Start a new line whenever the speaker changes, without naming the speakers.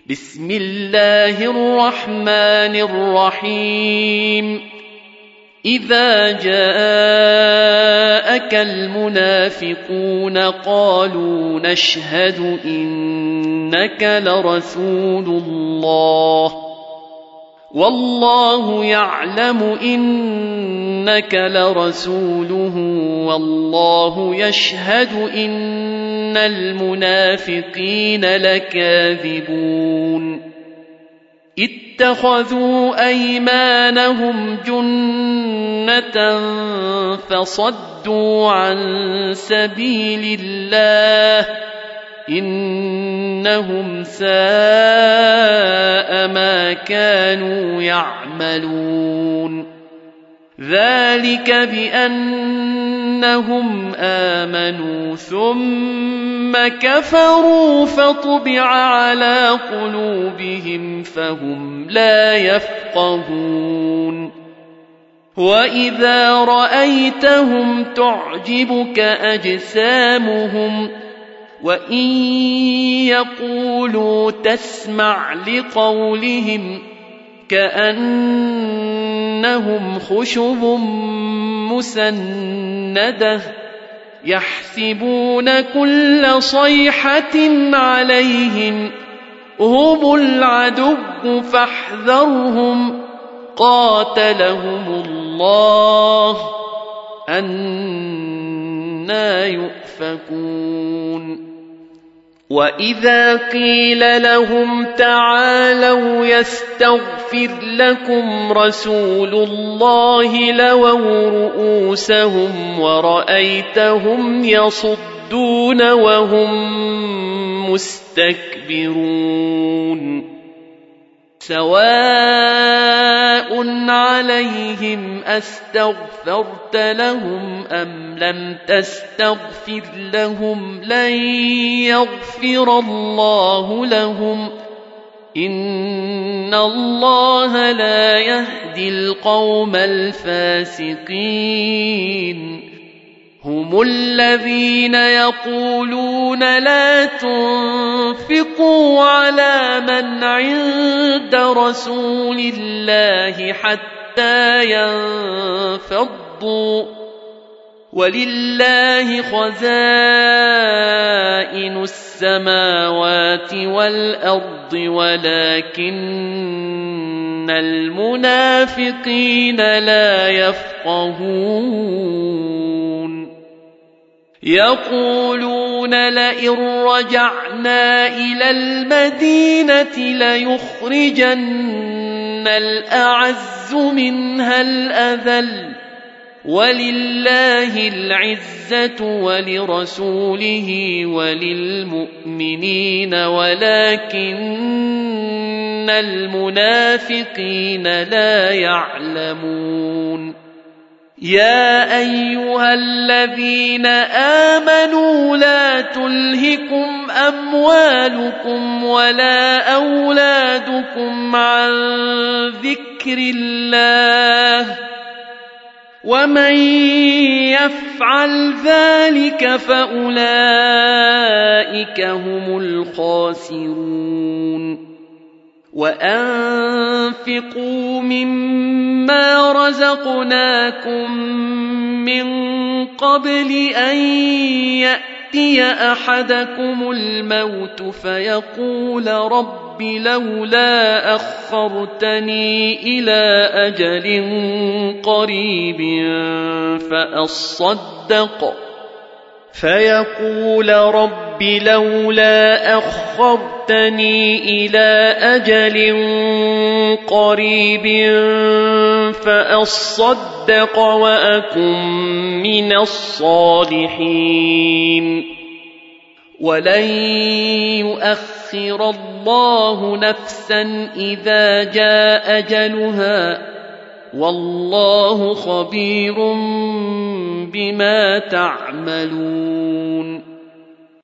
بسم الله الرحمن الرحيم إذا جاءك المنافقون قالوا نشهد إنك لرسول الله والله يعلم إنك لرسوله والله يشهد إن المنافقين لكاذبون اتخذوا أيمانهم جنة فصدوا عن سبيل الله إنهم ساء ما كانوا يعملون ذلك بأنهم آمنوا ثم كفروا فطبع على قلوبهم فهم لا يفقهون وإذا رأيتهم تعجبك أجسامهم وإن يقولوا تسمع لقولهم كأنهم خشب مسندة يحسبون كل صيحة عليهم هم العدو فاحذرهم قاتلهم الله أنى يؤفكون وإذا قيل لهم تعالوا يستغفر لكم رسول الله لووا رؤوسهم ورأيتهم يصدون وهم مستكبرون سواء عليهم أستغفرت لهم أم لم تستغفر لهم لن يغفر الله لهم إن الله لا يهدي القوم الفاسقين هم الذين يقولون لا تنفقوا على من عند رسول الله حتى ينفضوا ولله خزائن السماوات والأرض ولكن المنافقين لا يفقهون يقولون لئن رجعنا إلى المدينة ليخرجن الأعز منها الأذل ولله العزة ولرسوله وللمؤمنين ولكن المنافقين لا يعلمون يا أيها الذين آمنوا لا تلهكم أموالكم ولا أولادكم عن ذكر الله ومن يفعل ذلك فأولئك هم الخاسرون وأنفقوا مما رزقناكم من قبل أن يأتي أحدكم الموت فيقول رب لولا أخرتني إلى أجل قريب فأصدق وأكن من الصالحين ولن يؤخر الله نفسا إذا جاء أجلها والله خبير بما تعملون